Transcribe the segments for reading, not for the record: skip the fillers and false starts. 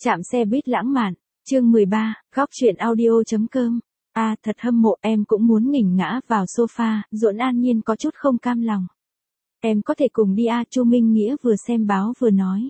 Trạm xe buýt lãng mạn, chương 13, góc truyện audio.com. Thật hâm mộ, em cũng muốn nghỉnh ngã vào sofa, Duẫn An Nhiên có chút không cam lòng. Em có thể cùng đi Chu Minh Nghĩa vừa xem báo vừa nói.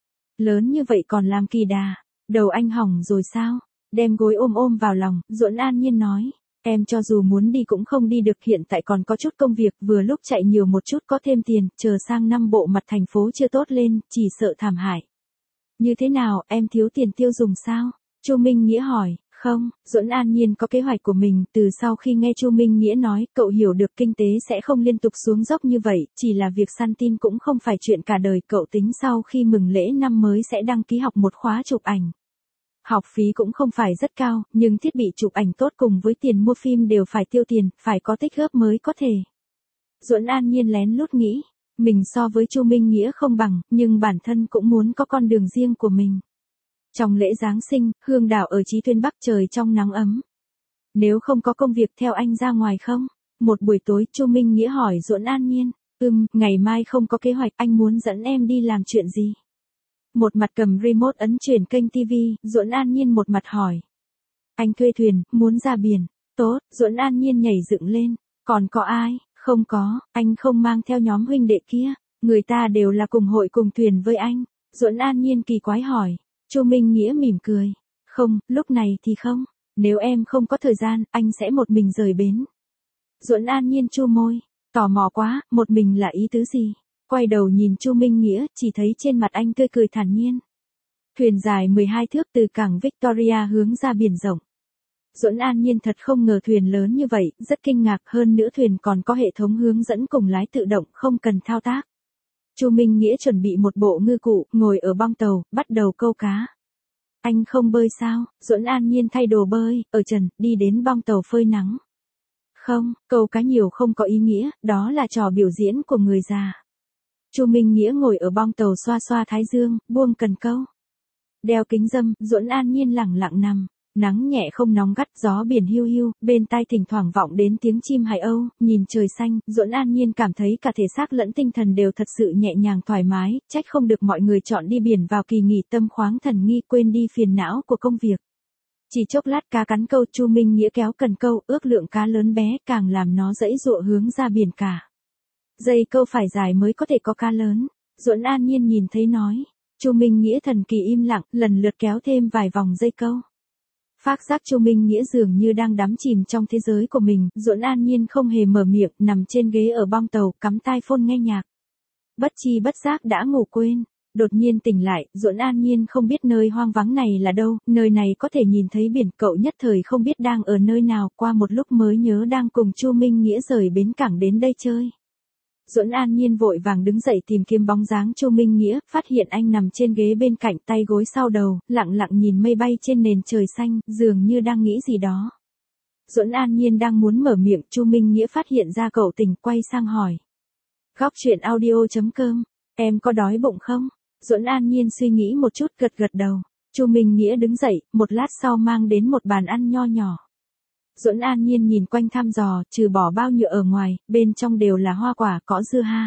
Lớn như vậy còn làm kỳ đà, đầu anh hỏng rồi sao? Đem gối ôm vào lòng, Duẫn An Nhiên nói. Em cho dù muốn đi cũng không đi được, hiện tại còn có chút công việc, vừa lúc chạy nhiều một chút có thêm tiền, chờ sang năm bộ mặt thành phố chưa tốt lên, chỉ sợ thảm hại. Như thế nào, em thiếu tiền tiêu dùng sao? Chu Minh Nghĩa hỏi. Không, Duẫn An Nhiên có kế hoạch của mình, từ sau khi nghe Chu Minh Nghĩa nói, cậu hiểu được kinh tế sẽ không liên tục xuống dốc như vậy, chỉ là việc săn tin cũng không phải chuyện cả đời, cậu tính sau khi mừng lễ năm mới sẽ đăng ký học một khóa chụp ảnh. Học phí cũng không phải rất cao, nhưng thiết bị chụp ảnh tốt cùng với tiền mua phim đều phải tiêu tiền, phải có tích góp mới có thể. Duẫn An Nhiên lén lút nghĩ, mình so với Chu Minh Nghĩa không bằng, nhưng bản thân cũng muốn có con đường riêng của mình. Trong lễ Giáng sinh, Hương đảo ở Chí Tuyên Bắc, trời trong nắng ấm. Nếu không có công việc theo anh ra ngoài không? Một buổi tối Chu Minh Nghĩa hỏi Duẫn An Nhiên. Ngày mai không có kế hoạch, anh muốn dẫn em đi làm chuyện gì? Một mặt cầm remote ấn chuyển kênh TV, Duẫn An Nhiên một mặt hỏi. Anh thuê thuyền, muốn ra biển. Tốt, Duẫn An Nhiên nhảy dựng lên. Còn có ai? Không có, anh không mang theo nhóm huynh đệ kia. Người ta đều là cùng hội cùng thuyền với anh. Duẫn An Nhiên kỳ quái hỏi. Chu Minh Nghĩa mỉm cười. Không, lúc này thì không. Nếu em không có thời gian, anh sẽ một mình rời bến. Duẫn An Nhiên chu môi. Tò mò quá, một mình là ý tứ gì? Quay đầu nhìn Chu Minh Nghĩa, chỉ thấy trên mặt anh tươi cười thản nhiên. Thuyền dài 12 thước từ cảng Victoria hướng ra biển rộng. Duẫn An Nhiên thật không ngờ thuyền lớn như vậy, rất kinh ngạc, hơn nữa thuyền còn có hệ thống hướng dẫn cùng lái tự động, không cần thao tác. Chu Minh Nghĩa chuẩn bị một bộ ngư cụ, ngồi ở bong tàu, bắt đầu câu cá. Anh không bơi sao? Duẫn An Nhiên thay đồ bơi, ở trần, đi đến bong tàu phơi nắng. Không, câu cá nhiều không có ý nghĩa, đó là trò biểu diễn của người già. Chu Minh Nghĩa ngồi ở bong tàu xoa xoa thái dương, buông cần câu. Đeo kính râm, Duẫn An Nhiên lẳng lặng nằm. Nắng nhẹ không nóng gắt, gió biển hiu hiu, bên tai thỉnh thoảng vọng đến tiếng chim hải âu, nhìn trời xanh, Duẫn An Nhiên cảm thấy cả thể xác lẫn tinh thần đều thật sự nhẹ nhàng thoải mái, trách không được mọi người chọn đi biển vào kỳ nghỉ tâm khoáng thần nghi, quên đi phiền não của công việc. Chỉ chốc lát cá cắn câu, Chu Minh Nghĩa kéo cần câu, ước lượng cá lớn bé, càng làm nó dãy dụa hướng ra biển cả. Dây câu phải dài mới có thể có cá lớn. Duẫn An Nhiên nhìn thấy nói. Chu Minh Nghĩa thần kỳ im lặng, lần lượt kéo thêm vài vòng dây câu. Phác giác Chu Minh Nghĩa dường như đang đắm chìm trong thế giới của mình, Duẫn An Nhiên không hề mở miệng, nằm trên ghế ở bong tàu, cắm tai phone nghe nhạc. Bất chi bất giác đã ngủ quên. Đột nhiên tỉnh lại, Duẫn An Nhiên không biết nơi hoang vắng này là đâu, nơi này có thể nhìn thấy biển, cậu nhất thời không biết đang ở nơi nào, qua một lúc mới nhớ đang cùng Chu Minh Nghĩa rời bến cảng đến đây chơi. Duẫn An Nhiên vội vàng đứng dậy tìm kiếm bóng dáng Chu Minh Nghĩa, phát hiện anh nằm trên ghế bên cạnh, tay gối sau đầu, lặng lặng nhìn mây bay trên nền trời xanh, dường như đang nghĩ gì đó. Duẫn An Nhiên đang muốn mở miệng, Chu Minh Nghĩa phát hiện ra cậu tỉnh, quay sang hỏi. Góc truyện audio.com, em có đói bụng không? Duẫn An Nhiên suy nghĩ một chút, gật gật đầu. Chu Minh Nghĩa đứng dậy, một lát sau mang đến một bàn ăn nho nhỏ. Duẫn An Nhiên nhìn quanh thăm dò, trừ bỏ bao nhựa ở ngoài, bên trong đều là hoa quả, có dưa ha,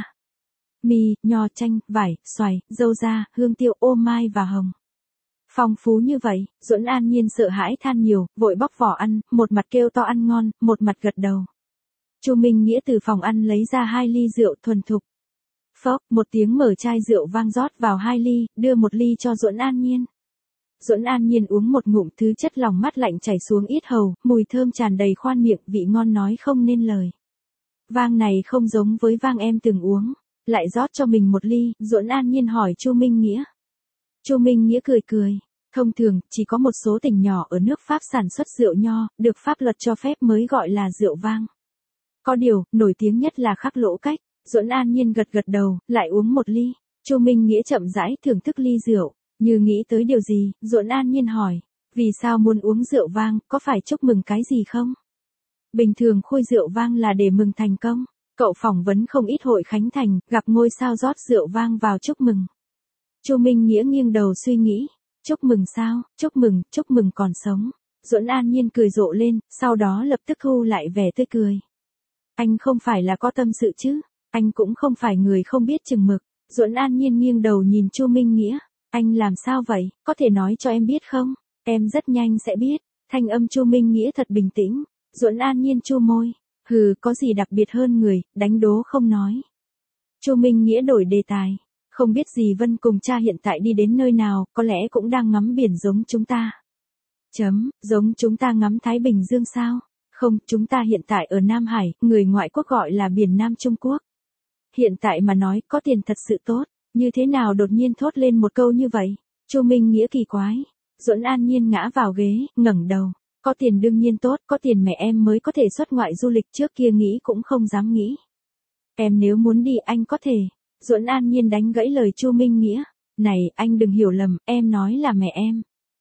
mì, nho, chanh, vải, xoài, dâu da, hương tiêu, ô mai và hồng. Phong phú như vậy, Duẫn An Nhiên sợ hãi than nhiều, vội bóc vỏ ăn, một mặt kêu to ăn ngon, một mặt gật đầu. Chu Minh Nghĩa từ phòng ăn lấy ra 2 ly rượu thuần thục. Phốc, một tiếng mở chai rượu vang rót vào 2 ly, đưa 1 ly cho Duẫn An Nhiên. Duẫn An Nhiên uống một ngụm, thứ chất lòng mát lạnh chảy xuống yết hầu, mùi thơm tràn đầy khoan miệng, vị ngon nói không nên lời. Vang này không giống với vang em từng uống. Lại rót cho mình 1 ly, Duẫn An Nhiên hỏi Chu Minh Nghĩa. Chu Minh Nghĩa cười cười. Thông thường, chỉ có một số tỉnh nhỏ ở nước Pháp sản xuất rượu nho, được pháp luật cho phép mới gọi là rượu vang. Có điều, nổi tiếng nhất là Khắc Lỗ Cách. Duẫn An Nhiên gật gật đầu, lại uống 1 ly. Chu Minh Nghĩa chậm rãi thưởng thức ly rượu. Như nghĩ tới điều gì, Duẫn An Nhiên hỏi. Vì sao muốn uống rượu vang, có phải chúc mừng cái gì không? Bình thường khui rượu vang là để mừng thành công. Cậu phỏng vấn không ít hội khánh thành, gặp ngôi sao rót rượu vang vào chúc mừng. Chu Minh Nghĩa nghiêng đầu suy nghĩ. Chúc mừng sao? Chúc mừng còn sống. Duẫn An Nhiên cười rộ lên, sau đó lập tức thu lại vẻ tươi cười. Anh không phải là có tâm sự chứ? Anh cũng không phải người không biết chừng mực. Duẫn An Nhiên nghiêng đầu nhìn Chu Minh Nghĩa. Anh làm sao vậy, có thể nói cho em biết không? Em rất nhanh sẽ biết. Thanh âm Chu Minh Nghĩa thật bình tĩnh. Duẫn An Nhiên chu môi. Hừ, có gì đặc biệt hơn người, đánh đố không nói. Chu Minh Nghĩa đổi đề tài. Không biết dì Vân cùng cha hiện tại đi đến nơi nào, có lẽ cũng đang ngắm biển giống chúng ta. Giống chúng ta ngắm Thái Bình Dương sao? Không, chúng ta hiện tại ở Nam Hải, người ngoại quốc gọi là biển Nam Trung Quốc. Hiện tại mà nói, có tiền thật sự tốt. Như thế nào đột nhiên thốt lên một câu như vậy? Chu Minh Nghĩa kỳ quái. Duẫn An Nhiên ngã vào ghế, ngẩng đầu. Có tiền đương nhiên tốt, có tiền mẹ em mới có thể xuất ngoại du lịch, trước kia nghĩ cũng không dám nghĩ. Em nếu muốn đi anh có thể. Duẫn An Nhiên đánh gãy lời Chu Minh Nghĩa. Này, anh đừng hiểu lầm, em nói là mẹ em.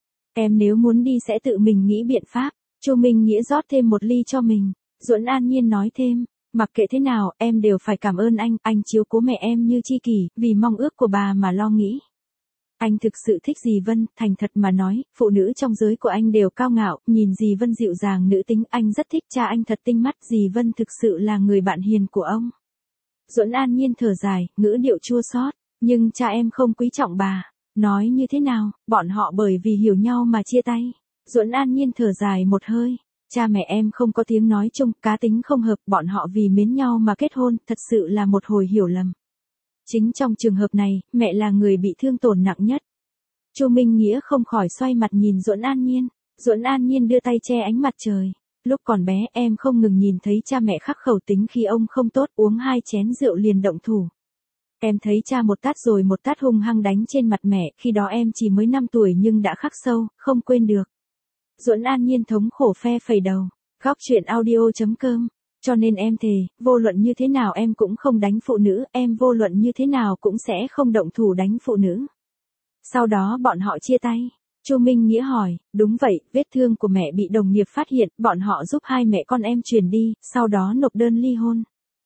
Em nếu muốn đi sẽ tự mình nghĩ biện pháp. Chu Minh Nghĩa rót thêm một ly cho mình. Duẫn An Nhiên nói thêm. Mặc kệ thế nào, em đều phải cảm ơn anh chiếu cố mẹ em như chi kỷ, vì mong ước của bà mà lo nghĩ. Anh thực sự thích dì Vân, thành thật mà nói, phụ nữ trong giới của anh đều cao ngạo, nhìn dì Vân dịu dàng nữ tính, anh rất thích cha anh thật tinh mắt, dì Vân thực sự là người bạn hiền của ông. Duẫn An Nhiên thở dài, ngữ điệu chua xót, nhưng cha em không quý trọng bà. Nói như thế nào, bọn họ bởi vì hiểu nhau mà chia tay. Duẫn An Nhiên thở dài một hơi. Cha mẹ em không có tiếng nói chung, cá tính không hợp, bọn họ vì mến nhau mà kết hôn, thật sự là một hồi hiểu lầm. Chính trong trường hợp này, mẹ là người bị thương tổn nặng nhất. Chu Minh Nghĩa không khỏi xoay mặt nhìn Duẫn An Nhiên. Duẫn An Nhiên đưa tay che ánh mặt trời. Lúc còn bé em không ngừng nhìn thấy cha mẹ khắc khẩu tính khi ông không tốt, uống 2 chén rượu liền động thủ. Em thấy cha một tát rồi một tát hung hăng đánh trên mặt mẹ, khi đó em chỉ mới 5 tuổi nhưng đã khắc sâu, không quên được. Duẫn An Nhiên thống khổ phe phẩy đầu. Góc truyện audio.com. Cho nên em thề, vô luận như thế nào em cũng không đánh phụ nữ, em vô luận như thế nào cũng sẽ không động thủ đánh phụ nữ. Sau đó bọn họ chia tay. Chu Minh Nghĩa hỏi, đúng vậy, vết thương của mẹ bị đồng nghiệp phát hiện, bọn họ giúp hai mẹ con em chuyển đi, sau đó nộp đơn ly hôn.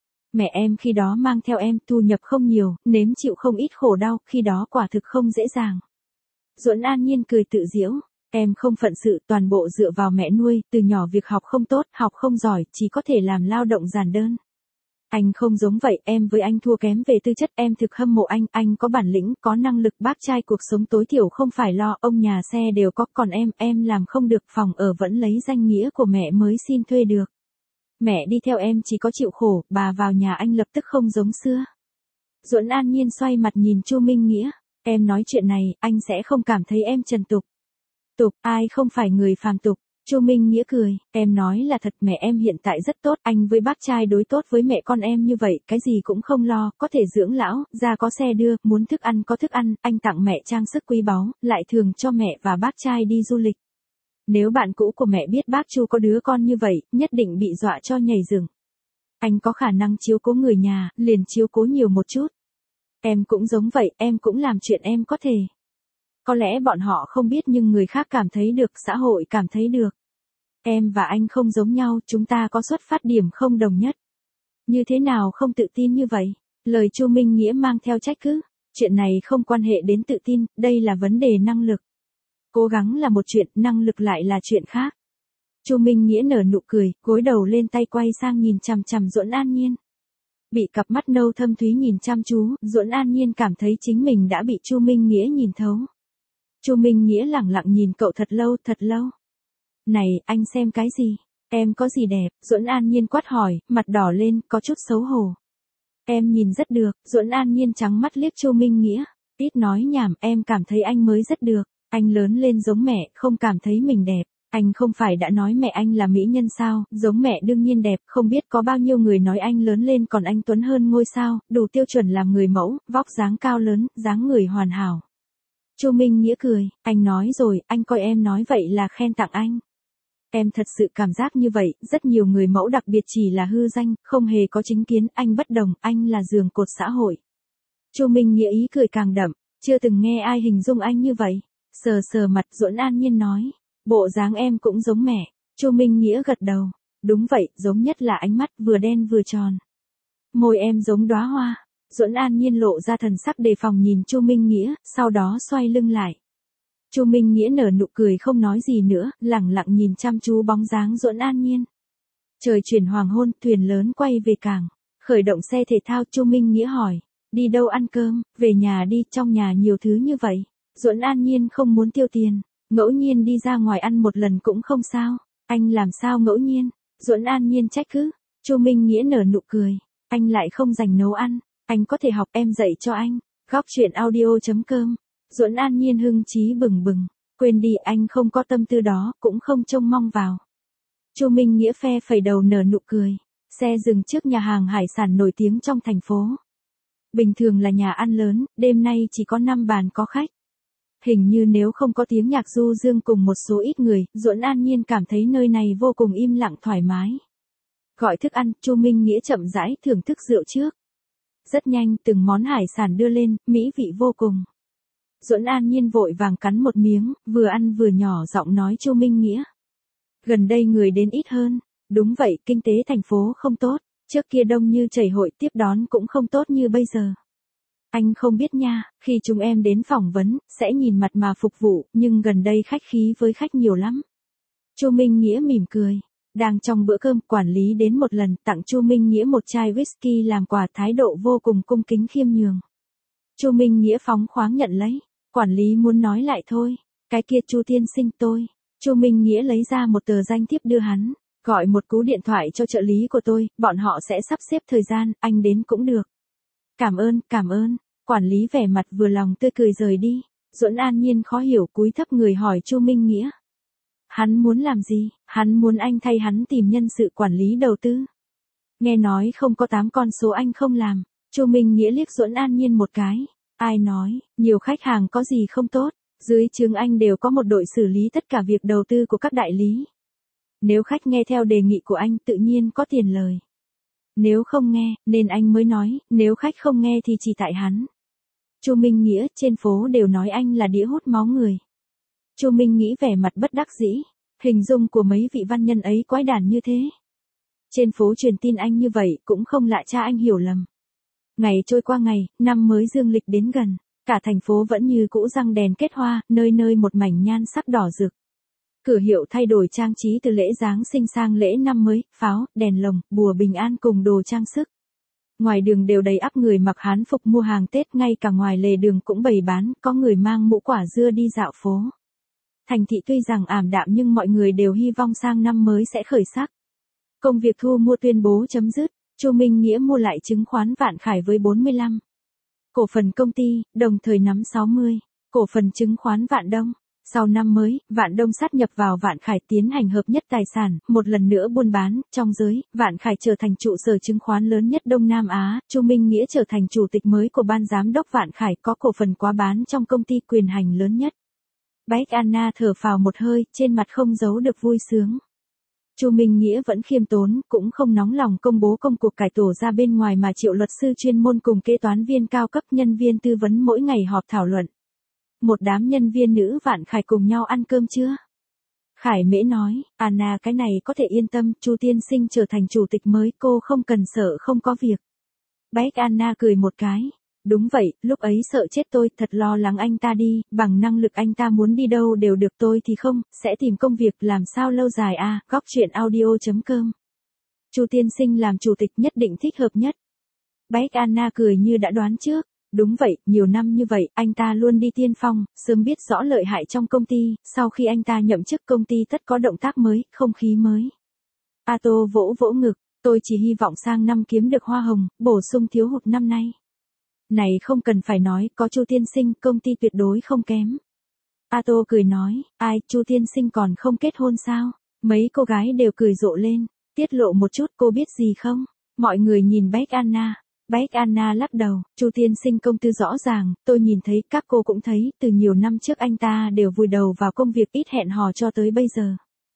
Mẹ em khi đó mang theo em, thu nhập không nhiều, nếm chịu không ít khổ đau, khi đó quả thực không dễ dàng. Duẫn An Nhiên cười tự giễu. Em không phận sự, toàn bộ dựa vào mẹ nuôi, từ nhỏ việc học không tốt, học không giỏi, chỉ có thể làm lao động giản đơn. Anh không giống vậy, em với anh thua kém về tư chất, em thực hâm mộ anh có bản lĩnh, có năng lực, bác trai cuộc sống tối thiểu không phải lo, ông nhà xe đều có, còn em làm không được, phòng ở vẫn lấy danh nghĩa của mẹ mới xin thuê được. Mẹ đi theo em chỉ có chịu khổ, bà vào nhà anh lập tức không giống xưa. Duẫn An Nhiên xoay mặt nhìn Chu Minh Nghĩa, em nói chuyện này, anh sẽ không cảm thấy em trần tục. Tục, ai không phải người phàm tục. Chu Minh Nghĩa cười, em nói là thật, mẹ em hiện tại rất tốt, anh với bác trai đối tốt với mẹ con em như vậy, cái gì cũng không lo, có thể dưỡng lão, ra có xe đưa, muốn thức ăn có thức ăn, anh tặng mẹ trang sức quý báu, lại thường cho mẹ và bác trai đi du lịch. Nếu bạn cũ của mẹ biết bác Chu có đứa con như vậy, nhất định bị dọa cho nhảy dựng. Anh có khả năng chiếu cố người nhà, liền chiếu cố nhiều một chút. Em cũng giống vậy, em cũng làm chuyện em có thể. Có lẽ bọn họ không biết nhưng người khác cảm thấy được, xã hội cảm thấy được. Em và anh không giống nhau, chúng ta có xuất phát điểm không đồng nhất. Như thế nào không tự tin như vậy? Lời Chu Minh Nghĩa mang theo trách cứ. Chuyện này không quan hệ đến tự tin, đây là vấn đề năng lực. Cố gắng là một chuyện, năng lực lại là chuyện khác. Chu Minh Nghĩa nở nụ cười, gối đầu lên tay quay sang nhìn chằm chằm Duẫn An Nhiên. Bị cặp mắt nâu thâm thúy nhìn chăm chú, Duẫn An Nhiên cảm thấy chính mình đã bị Chu Minh Nghĩa nhìn thấu. Chu Minh Nghĩa lẳng lặng nhìn cậu thật lâu, thật lâu. Này, anh xem cái gì? Em có gì đẹp? Duẫn An Nhiên quát hỏi, mặt đỏ lên, có chút xấu hổ. Em nhìn rất được. Duẫn An Nhiên trắng mắt liếc Chu Minh Nghĩa. Ít nói nhảm, em cảm thấy anh mới rất được. Anh lớn lên giống mẹ, không cảm thấy mình đẹp. Anh không phải đã nói mẹ anh là mỹ nhân sao, giống mẹ đương nhiên đẹp, không biết có bao nhiêu người nói anh lớn lên còn anh tuấn hơn ngôi sao, đủ tiêu chuẩn làm người mẫu, vóc dáng cao lớn, dáng người hoàn hảo. Chu Minh Nghĩa cười, anh nói rồi, anh coi em nói vậy là khen tặng anh. Em thật sự cảm giác như vậy, rất nhiều người mẫu đặc biệt chỉ là hư danh, không hề có chính kiến, anh bất đồng, anh là giường cột xã hội. Chu Minh Nghĩa ý cười càng đậm, chưa từng nghe ai hình dung anh như vậy. Sờ sờ mặt, Duẫn An Nhiên nói, bộ dáng em cũng giống mẹ. Chu Minh Nghĩa gật đầu, đúng vậy, giống nhất là ánh mắt vừa đen vừa tròn. Môi em giống đóa hoa. Duẫn An Nhiên lộ ra thần sắc đề phòng nhìn Chu Minh Nghĩa, sau đó xoay lưng lại. Chu Minh Nghĩa nở nụ cười không nói gì nữa, lẳng lặng nhìn chăm chú bóng dáng Duẫn An Nhiên. Trời chuyển hoàng hôn, thuyền lớn quay về cảng. Khởi động xe thể thao, Chu Minh Nghĩa hỏi, đi đâu ăn cơm, về nhà đi, trong nhà nhiều thứ như vậy. Duẫn An Nhiên không muốn tiêu tiền, ngẫu nhiên đi ra ngoài ăn một lần cũng không sao. Anh làm sao ngẫu nhiên? Duẫn An Nhiên trách cứ. Chu Minh Nghĩa nở nụ cười. Anh lại không dành nấu ăn, anh có thể học em dạy cho anh. Góc chuyện audio.com. Duẫn An Nhiên hưng chí bừng bừng. Quên đi, anh không có tâm tư đó, cũng không trông mong vào. Chu Minh Nghĩa phe phẩy đầu nở nụ cười. Xe dừng trước nhà hàng hải sản nổi tiếng trong thành phố. Bình thường là nhà ăn lớn, đêm nay chỉ có 5 bàn có khách. Hình như nếu không có tiếng nhạc du dương cùng một số ít người, Duẫn An Nhiên cảm thấy nơi này vô cùng im lặng thoải mái. Gọi thức ăn, Chu Minh Nghĩa chậm rãi thưởng thức rượu trước. Rất nhanh, từng món hải sản đưa lên, mỹ vị vô cùng. Duẫn An Nhiên vội vàng cắn một miếng, vừa ăn vừa nhỏ giọng nói Chu Minh Nghĩa. Gần đây người đến ít hơn. Đúng vậy, kinh tế thành phố không tốt. Trước kia đông như chảy hội, tiếp đón cũng không tốt như bây giờ. Anh không biết nha, khi chúng em đến phỏng vấn, sẽ nhìn mặt mà phục vụ, nhưng gần đây khách khí với khách nhiều lắm. Chu Minh Nghĩa mỉm cười. Đang trong bữa cơm, quản lý đến một lần, tặng Chu Minh Nghĩa một chai whisky làm quà, thái độ vô cùng cung kính khiêm nhường. Chu Minh Nghĩa phóng khoáng nhận lấy. Quản lý muốn nói lại thôi. Cái kia Chu tiên sinh tôi. Chu Minh Nghĩa lấy ra một tờ danh thiếp đưa hắn. Gọi một cú điện thoại cho trợ lý của tôi, bọn họ sẽ sắp xếp thời gian, anh đến cũng được. Cảm ơn, cảm ơn. Quản lý vẻ mặt vừa lòng tươi cười rời đi. Duẫn An Nhiên khó hiểu cúi thấp người hỏi Chu Minh Nghĩa. Hắn muốn làm gì? Hắn muốn anh thay hắn tìm nhân sự quản lý đầu tư. Nghe nói không có 8 con số anh không làm. Chu Minh Nghĩa liếc Duẫn An Nhiên một cái. Ai nói, nhiều khách hàng có gì không tốt. Dưới trướng anh đều có một đội xử lý tất cả việc đầu tư của các đại lý. Nếu khách nghe theo đề nghị của anh tự nhiên có tiền lời. Nếu không nghe, nên anh mới nói, nếu khách không nghe thì chỉ tại hắn. Chu Minh Nghĩa, trên phố đều nói anh là đĩa hút máu người. Chu Minh nghĩ vẻ mặt bất đắc dĩ, hình dung của mấy vị văn nhân ấy quái đản như thế. Trên phố truyền tin anh như vậy cũng không lạ cha anh hiểu lầm. Ngày trôi qua ngày, năm mới dương lịch đến gần, cả thành phố vẫn như cũ răng đèn kết hoa, nơi nơi một mảnh nhan sắc đỏ rực. Cửa hiệu thay đổi trang trí từ lễ Giáng sinh sang lễ năm mới, pháo, đèn lồng, bùa bình an cùng đồ trang sức. Ngoài đường đều đầy ắp người mặc hán phục mua hàng Tết, ngay cả ngoài lề đường cũng bày bán, có người mang mũ quả dưa đi dạo phố. Thành thị tuy rằng ảm đạm nhưng mọi người đều hy vọng sang năm mới sẽ khởi sắc. Công việc thu mua tuyên bố chấm dứt, Chu Minh Nghĩa mua lại chứng khoán Vạn Khải với 45 cổ phần công ty, đồng thời nắm 60 cổ phần chứng khoán Vạn Đông. Sau năm mới, Vạn Đông sát nhập vào Vạn Khải tiến hành hợp nhất tài sản, một lần nữa buôn bán, trong giới, Vạn Khải trở thành trụ sở chứng khoán lớn nhất Đông Nam Á, Chu Minh Nghĩa trở thành chủ tịch mới của ban giám đốc Vạn Khải, có cổ phần quá bán trong công ty quyền hành lớn nhất. Bách Anna thở phào một hơi, trên mặt không giấu được vui sướng. Chu Minh Nghĩa vẫn khiêm tốn, cũng không nóng lòng công bố công cuộc cải tổ ra bên ngoài mà triệu luật sư chuyên môn cùng kế toán viên cao cấp nhân viên tư vấn mỗi ngày họp thảo luận. Một đám nhân viên nữ Vạn Khải cùng nhau ăn cơm chưa? Khải Mễ nói, Anna cái này có thể yên tâm, Chu tiên sinh trở thành chủ tịch mới, cô không cần sợ không có việc. Bách Anna cười một cái. Đúng vậy, lúc ấy sợ chết tôi, thật lo lắng anh ta đi, bằng năng lực anh ta muốn đi đâu đều được, tôi thì không, sẽ tìm công việc làm sao lâu dài à, góc chuyện audio.com. Chu tiên sinh làm chủ tịch nhất định thích hợp nhất. Bách Anna cười như đã đoán trước. Đúng vậy, nhiều năm như vậy, anh ta luôn đi tiên phong, sớm biết rõ lợi hại trong công ty, sau khi anh ta nhậm chức công ty tất có động tác mới, không khí mới. Ato vỗ vỗ ngực, tôi chỉ hy vọng sang năm kiếm được hoa hồng, bổ sung thiếu hụt năm nay. Này không cần phải nói, có Chu tiên sinh, công ty tuyệt đối không kém. Ato cười nói, ai, Chu tiên sinh còn không kết hôn sao? Mấy cô gái đều cười rộ lên, tiết lộ một chút, cô biết gì không? Mọi người nhìn Bách Anna. Bách Anna lắc đầu, Chu tiên sinh công tư rõ ràng, tôi nhìn thấy, các cô cũng thấy, từ nhiều năm trước anh ta đều vùi đầu vào công việc ít hẹn hò cho tới bây giờ.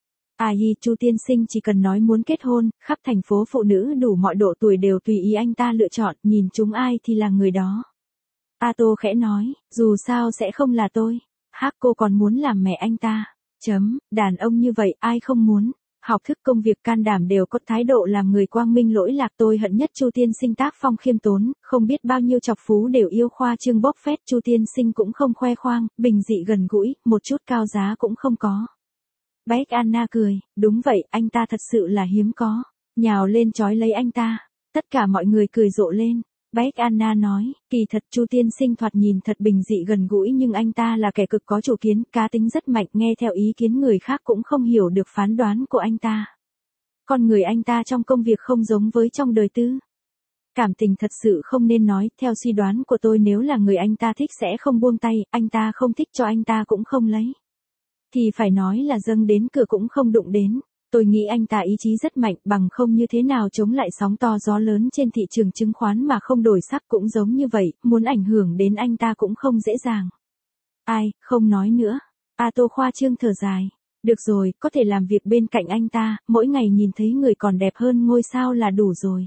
Chu tiên sinh chỉ cần nói muốn kết hôn, khắp thành phố phụ nữ đủ mọi độ tuổi đều tùy ý anh ta lựa chọn, nhìn chúng ai thì là người đó. Ato khẽ nói, dù sao sẽ không là tôi. Cô còn muốn làm mẹ anh ta. Đàn ông như vậy ai không muốn. Học thức công việc can đảm đều có thái độ làm người quang minh lỗi lạc, tôi hận nhất Chu tiên sinh tác phong khiêm tốn, không biết bao nhiêu chọc phú đều yêu khoa trương bốc phét, Chu tiên sinh cũng không khoe khoang, bình dị gần gũi, một chút cao giá cũng không có. Bách Anna cười, đúng vậy, anh ta thật sự là hiếm có. Nhào lên chói lấy anh ta. Tất cả mọi người cười rộ lên. Bách Anna nói, kỳ thật Chu tiên sinh thoạt nhìn thật bình dị gần gũi nhưng anh ta là kẻ cực có chủ kiến, cá tính rất mạnh, nghe theo ý kiến người khác cũng không hiểu được phán đoán của anh ta. Con người anh ta trong công việc không giống với trong đời tư. Cảm tình thật sự không nên nói, theo suy đoán của tôi nếu là người anh ta thích sẽ không buông tay, anh ta không thích cho anh ta cũng không lấy. Thì phải nói là dâng đến cửa cũng không đụng đến. Tôi nghĩ anh ta ý chí rất mạnh, bằng không như thế nào chống lại sóng to gió lớn trên thị trường chứng khoán mà không đổi sắc, cũng giống như vậy, muốn ảnh hưởng đến anh ta cũng không dễ dàng. Ai, không nói nữa. Tô khoa trương thở dài. Được rồi, có thể làm việc bên cạnh anh ta, mỗi ngày nhìn thấy người còn đẹp hơn ngôi sao là đủ rồi.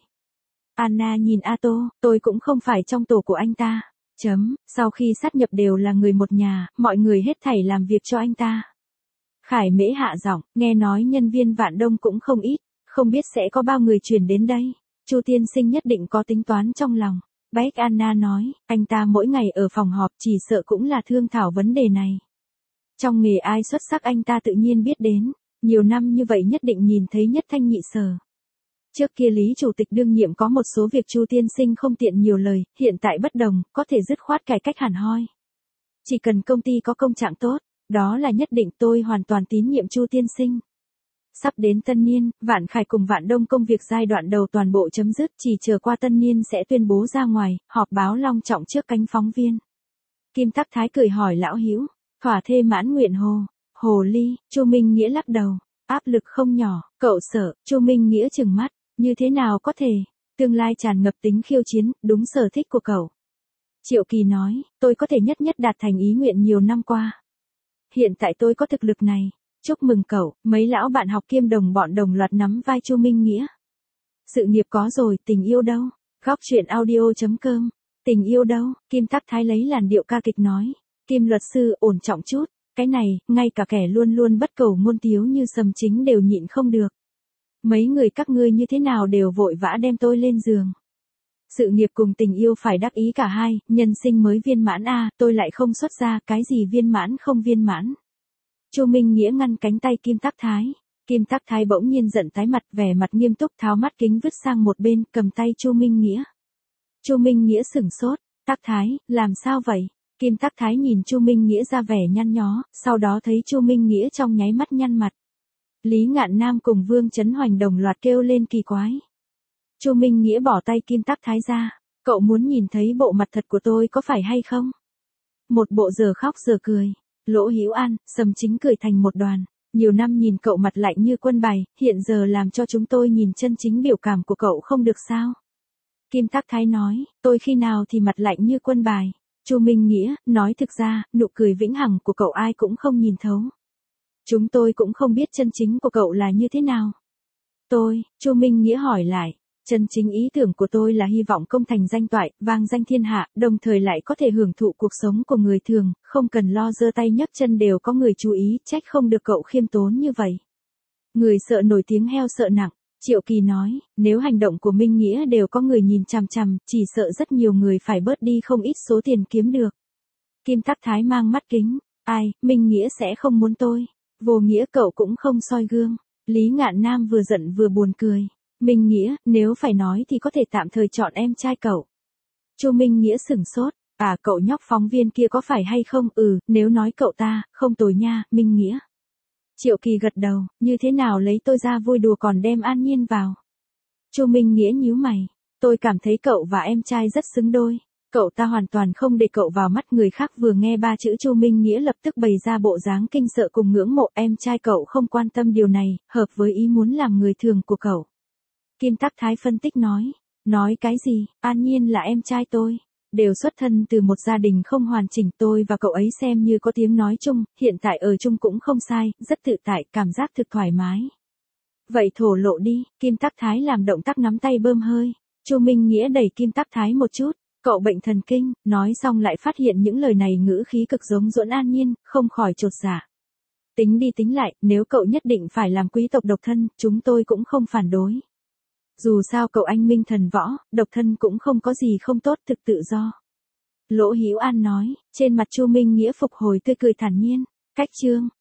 Anna nhìn Tô, tôi cũng không phải trong tổ của anh ta. Sau khi sát nhập đều là người một nhà, mọi người hết thảy làm việc cho anh ta. Khải Mễ hạ giọng, nghe nói nhân viên Vạn Đông cũng không ít, không biết sẽ có bao người chuyển đến đây. Chu tiên sinh nhất định có tính toán trong lòng. Bách Anna nói, anh ta mỗi ngày ở phòng họp chỉ sợ cũng là thương thảo vấn đề này. Trong nghề ai xuất sắc anh ta tự nhiên biết đến, nhiều năm như vậy nhất định nhìn thấy nhất thanh nhị sở. Trước kia Lý Chủ tịch đương nhiệm có một số việc Chu tiên sinh không tiện nhiều lời, hiện tại bất đồng, có thể dứt khoát cải cách hẳn hoi. Chỉ cần công ty có công trạng tốt, đó là nhất định, tôi hoàn toàn tín nhiệm Chu tiên sinh. Sắp đến tân niên, Vạn Khải cùng Vạn Đông công việc giai đoạn đầu toàn bộ chấm dứt, chỉ chờ qua tân niên sẽ tuyên bố ra ngoài, họp báo long trọng trước cánh phóng viên. Kim Tắc Thái cười hỏi lão Hữu, thỏa thê mãn nguyện hồ ly. Chu Minh Nghĩa lắc đầu, áp lực không nhỏ, cậu sợ. Chu Minh Nghĩa trừng mắt, như thế nào có thể, tương lai tràn ngập tính khiêu chiến, đúng sở thích của cậu. Triệu Kỳ nói, tôi có thể nhất đạt thành ý nguyện nhiều năm qua. Hiện tại tôi có thực lực này, chúc mừng cậu. Mấy lão bạn học kiêm đồng bọn đồng loạt nắm vai Chu Minh Nghĩa. Sự nghiệp có rồi, tình yêu đâu? Góc truyện audio.com. Tình yêu đâu? Kim Tắc Thái lấy làn điệu ca kịch nói. Kim luật sư, ổn trọng chút, cái này, ngay cả kẻ luôn luôn bất cầu ngôn tiếu như Sầm Chính đều nhịn không được. Mấy người các ngươi như thế nào đều vội vã đem tôi lên giường. Sự nghiệp cùng tình yêu phải đắc ý cả hai, nhân sinh mới viên mãn tôi lại không xuất ra, cái gì viên mãn không viên mãn. Chu Minh Nghĩa ngăn cánh tay Kim Tắc Thái. Kim Tắc Thái bỗng nhiên giận tái mặt, vẻ mặt nghiêm túc tháo mắt kính vứt sang một bên, cầm tay Chu Minh Nghĩa. Chu Minh Nghĩa sửng sốt, Tắc Thái, làm sao vậy? Kim Tắc Thái nhìn Chu Minh Nghĩa ra vẻ nhăn nhó, sau đó thấy Chu Minh Nghĩa trong nháy mắt nhăn mặt. Lý Ngạn Nam cùng Vương Chấn Hoành đồng loạt kêu lên kỳ quái. Chu Minh Nghĩa bỏ tay Kim Tắc Thái ra, cậu muốn nhìn thấy bộ mặt thật của tôi có phải hay không? Một bộ giờ khóc giờ cười. Lỗ Hữu An, Sầm Chính cười thành một đoàn. Nhiều năm nhìn cậu mặt lạnh như quân bài, hiện giờ làm cho chúng tôi nhìn chân chính biểu cảm của cậu không được sao? Kim Tắc Thái nói, tôi khi nào thì mặt lạnh như quân bài? Chu Minh Nghĩa, nói thực ra, nụ cười vĩnh hằng của cậu ai cũng không nhìn thấu. Chúng tôi cũng không biết chân chính của cậu là như thế nào. Chu Minh Nghĩa hỏi lại, chân chính ý tưởng của tôi là hy vọng công thành danh toại, vang danh thiên hạ, đồng thời lại có thể hưởng thụ cuộc sống của người thường, không cần lo giơ tay nhấc chân đều có người chú ý, trách không được cậu khiêm tốn như vậy. Người sợ nổi tiếng heo sợ nặng. Triệu Kỳ nói, nếu hành động của Minh Nghĩa đều có người nhìn chằm chằm, chỉ sợ rất nhiều người phải bớt đi không ít số tiền kiếm được. Kim Tắc Thái mang mắt kính, Minh Nghĩa sẽ không muốn tôi. Vô nghĩa cậu cũng không soi gương. Lý Ngạn Nam vừa giận vừa buồn cười. Minh Nghĩa, nếu phải nói thì có thể tạm thời chọn em trai cậu. Chu Minh Nghĩa sửng sốt, cậu nhóc phóng viên kia có phải hay không? Nếu nói cậu ta, không tồi nha, Minh Nghĩa. Triệu Kỳ gật đầu, như thế nào lấy tôi ra vui đùa còn đem An Nhiên vào. Chu Minh Nghĩa nhíu mày, tôi cảm thấy cậu và em trai rất xứng đôi. Cậu ta hoàn toàn không để cậu vào mắt người khác. Vừa nghe ba chữ Chu Minh Nghĩa lập tức bày ra bộ dáng kinh sợ cùng ngưỡng mộ. Em trai cậu không quan tâm điều này, hợp với ý muốn làm người thường của cậu. Kim Tắc Thái phân tích nói cái gì? An Nhiên là em trai tôi, đều xuất thân từ một gia đình không hoàn chỉnh, tôi và cậu ấy xem như có tiếng nói chung, hiện tại ở chung cũng không sai, rất tự tại, cảm giác thực thoải mái. Vậy thổ lộ đi. Kim Tắc Thái làm động tác nắm tay bơm hơi. Chu Minh Nghĩa đẩy Kim Tắc Thái một chút, cậu bệnh thần kinh. Nói xong lại phát hiện những lời này ngữ khí cực giống Duẫn An Nhiên, không khỏi chột dạ. Tính đi tính lại, nếu cậu nhất định phải làm quý tộc độc thân, chúng tôi cũng không phản đối. Dù sao cậu anh minh thần võ, độc thân cũng không có gì không tốt, thực tự do. Lỗ Hữu An nói, trên mặt Chu Minh Nghĩa phục hồi tươi cười thản nhiên. Cách chương.